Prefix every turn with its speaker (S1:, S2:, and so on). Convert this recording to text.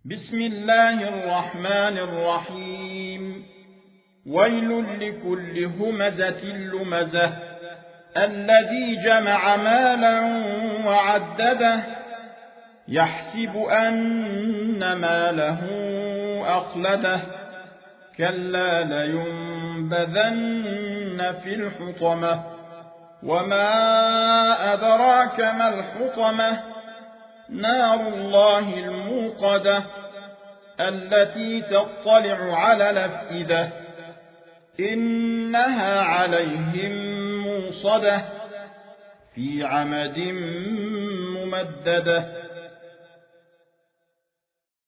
S1: بسم الله الرحمن الرحيم. ويل لكل همزة لمزة الذي جمع مالا وعدده يحسب أن ماله أخلده كلا لينبذن في الحطمة وما أدراك ما الحطمة نار الله الموقدة التي تطلع على الأفئدة إنها عليهم موصدة في عمد ممددة.